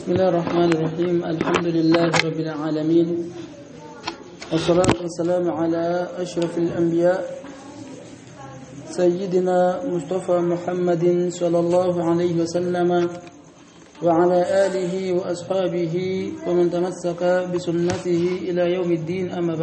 بسم الله الرحمن الرحيم. الحمد لله رب العالمين، والصلاة والسلام على أشرف الأنبياء سيدنا مصطفى محمد صلى الله عليه وسلم وعلى آله وأصحابه ومن تمسك بسنته إلى يوم الدين. أما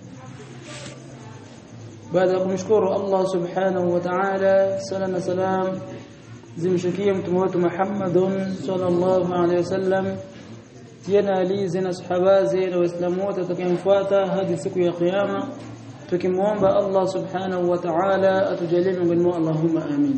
بعد نشكر الله سبحانه وتعالى. سلام zimshukie mtume wetu Muhammad sallallahu alaihi wasallam, jana alizi na sahaba na waislamu wote tutakayemfuata hadi siku ya kiyama, tukimuomba Allah subhanahu wa ta'ala atujalie miongoni mwao, Allahumma amin.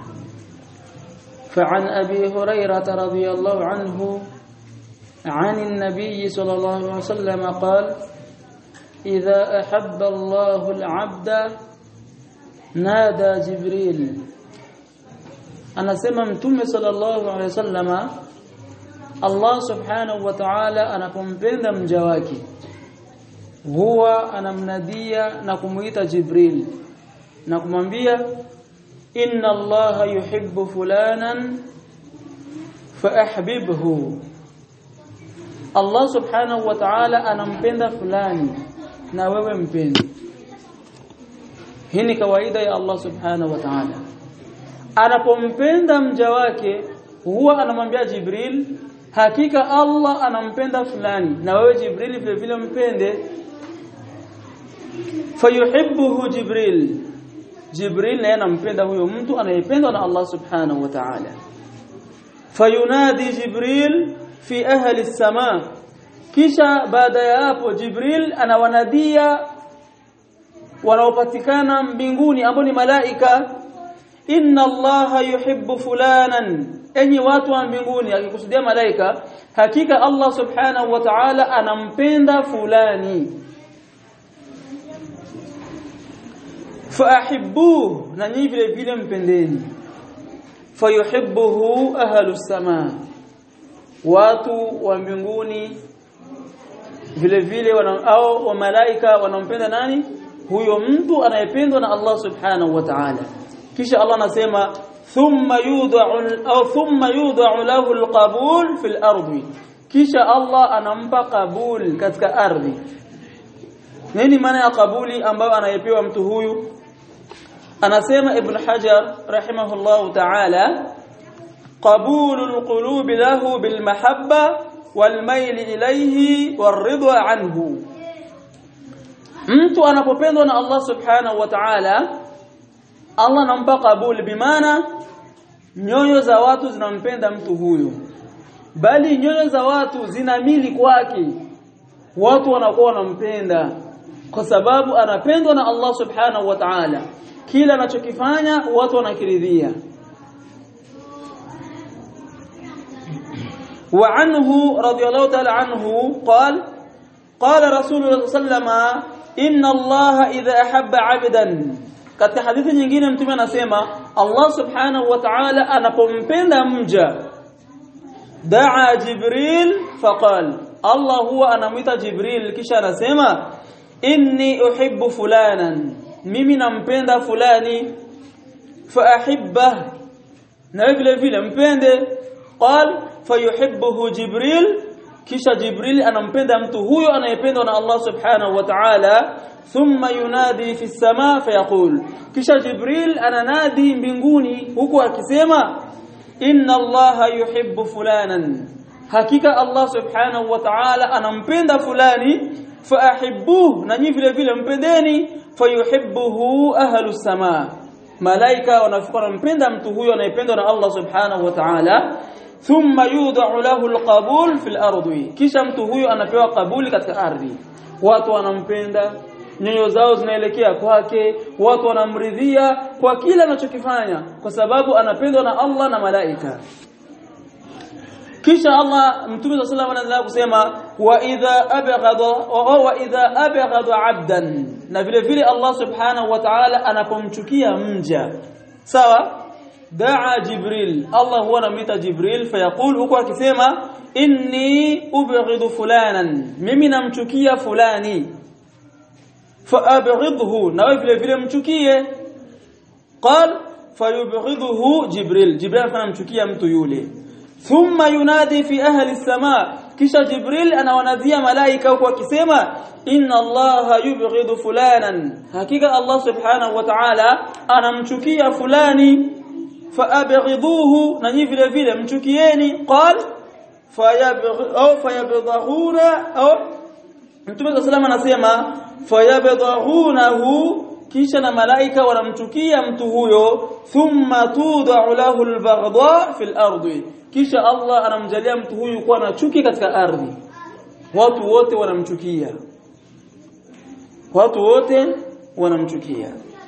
فعن أبي هريرة رضي الله عنه عن النبي صلى الله عليه وسلم قال: إذا أحب الله العبد نادى جبريل. Anasema mtume sallallahu alaihi wasallama, Allah subhanahu wa ta'ala anapompenda mja wake huwa anamnadia na kumuita Jibril na kumwambia, inna Allaha yuhibbu fulanan faahbibhu. Allah subhanahu wa ta'ala anampenda fulani na wewe mpende. Hii ni kawaida ya Allah subhanahu wa ta'ala. Anapompenda mja wake huwa anamwambia Jibril, hakika Allah anampenda fulani na wewe Jibril vile vile mpende. Fayuhibbuhu Jibril, Jibril naye anampenda huyo mtu anayependwa na Allah subhanahu wa ta'ala. Fayunadi Jibril fi ahli as-samaa, kisha baada ya hapo Jibril anawanadia wanaopatikana mbinguni ambao ni malaika, inna Allaha yuhibbu fulanan, enyi watu wa mbinguni, akikusudia malaika, hakika Allah subhanahu wa ta'ala anampenda fulani. Faahibbuhu, na nyinyi vile vile mpendeni. Fayuhibbuhu ahlus samaa, watu wa mbinguni vile vile au wa malaika wanampenda nani? Huyo mtu anayependwa na Allah subhanahu wa ta'ala. Kisha Allah anasema thumma yudha'u lahu alqabul fil ardi, kisha Allah anampa kabul katika ardhi. Nini maana ya kabuli ambayo anayepewa mtu huyu? Anasema Ibn Hajar rahimahullahu ta'ala, qabulul qulubi lahu bil mahabba wal mail ilayhi war ridwa anhu. Mtu anapopendwa na Allah subhanahu wa ta'ala, Allah anampa kabul, bimaana nyoyo za watu zinampenda mtu huyo, bali nyoyo za watu zinamili kwake. Watu wanakuwa wanampenda kwa sababu anapendwa na Allah subhanahu wa ta'ala. Kila anachokifanya watu wanakiridhia. Wa anhu radiyallahu ta'ala anhu qala Rasulullah sallallahu alayhi wasallam, inna Allaha idha ahabba 'abdan. Katika hadithi nyingine mtume anasema Allah subhanahu wa ta'ala anapompenda mja, daa Jibril faqal, Allah huwa anamuita Jibril kisha anasema, inni uhibbu fulanan, mimi nampenda fulani. Faahibbah, na vile vile mpende. Qal fayuhibbuhu Jibril, kisha Jibril anampenda mtu huyo anayependwa na Allah subhanahu wa ta'ala. Thumma yunadi fi as-samaa fayaqul, kisha Jibril ananadi mbinguni huku akisema, inna Allaha yuhibbu fulanan, hakika Allah subhanahu wa ta'ala anampenda fulani. Faahibbuhu, na nyinyi vile vile mpendeni. Fayuhibbuhu ahlus samaa, malaika wanampenda mtu huyo anayependwa na Allah subhanahu wa ta'ala. Thumma yud'u lahu alqabul fil ardi, kisha mtu huyo anapewa kabuli katika ardhi. Watu wanampenda, nyoyo zao zinaelekea kwake, watu wanamridhia kwa kila anachokifanya kwa sababu anapendwa na Allah na malaika. Kisha Allah mtume sallallahu alayhi wasallam kusema, wa idha abghada 'abdan, na vile vile Allah subhanahu wa ta'ala anapomchukia mja, sawa, daa Jibril, Allah huwa anamuita Jibril fayaqul, huko akisema, inni ubghidu fulanan, mimi namchukia fulani. Faabghidhu, na vile vile mchukie. Qal fayubghiduhu Jibril, Jibril anamchukia mtu yule. thumma yunadi fi ahli as-samaa kisha Jibril anawanadia malaika huko akisema inna Allaha yubghidu fulanan hakika Allah subhanahu wa ta'ala anamchukia fulani faabghidhuhu na nyinyi vile vile mchukieni qal fayabghuna au Mtume sallallahu anasema fayabghunahu kisha na malaika wanamchukia mtu huyo thumma tud'u lahu al-baghdha fil ardi kisha Allah anamjalia mtu huyu kuwa na chuki katika ardhi watu wote wanamchukia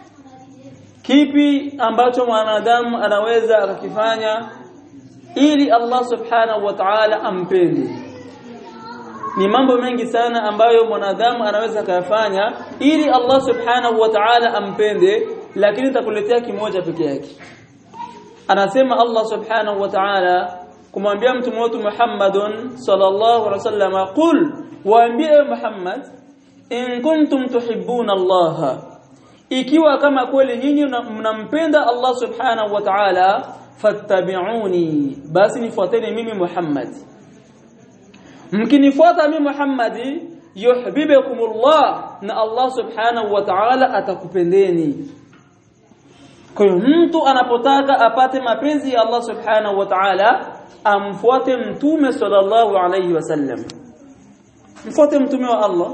kipi ambacho mwanadamu anaweza akakifanya ili Allah subhanahu wa ta'ala ampende ni mambo mengi sana ambayo mwanadamu anaweza kuyafanya ili Allah subhanahu wa ta'ala ampende lakini nitakuletea kimoja pekee yake anasema Allah subhanahu wa ta'ala kumwambia mtume wetu Muhammadun sallallahu alaihi wasallam qul waambie Muhammad in kuntum tuhibbuna Allah ikiwa kama kweli nyinyi mnampenda Allah subhanahu wa ta'ala fattabi'uni basi nifuateni mimi Muhammad mkinifuata mimi Muhammad yuhibbukumullah na Allah subhanahu wa ta'ala atakupendeni kwa hiyo mtu anapotaka apate mapenzi ya Allah subhanahu wa ta'ala amfuate mtume sallallahu alayhi wasallam mfuate mtume wa Allah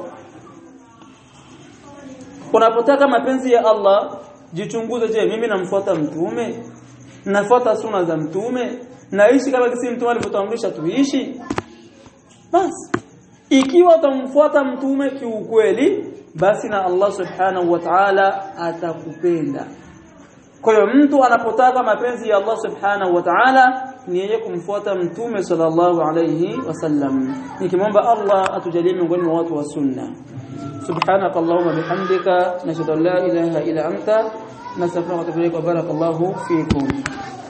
unapotaka mapenzi ya Allah jichunguze je mimi namfuata mtume nafuata sunna za mtume naishi kama kisi mtume alivyotuamrisha tuishi basi ikiwa utamfuata mtume kiukweli basi na Allah subhanahu wa ta'ala atakupenda kwa hiyo mtu anapotaka mapenzi ya Allah subhanahu wa ta'ala ni yeye kumfuata mtume sallallahu alayhi wasallam nikimwomba Allah atujalie miongoni mwa watu wa sunna subhanaka allahumma bihamdika nashhadu an la ilaha illa anta nastaghfiruka wa natubu ilayk wa barakallahu fikum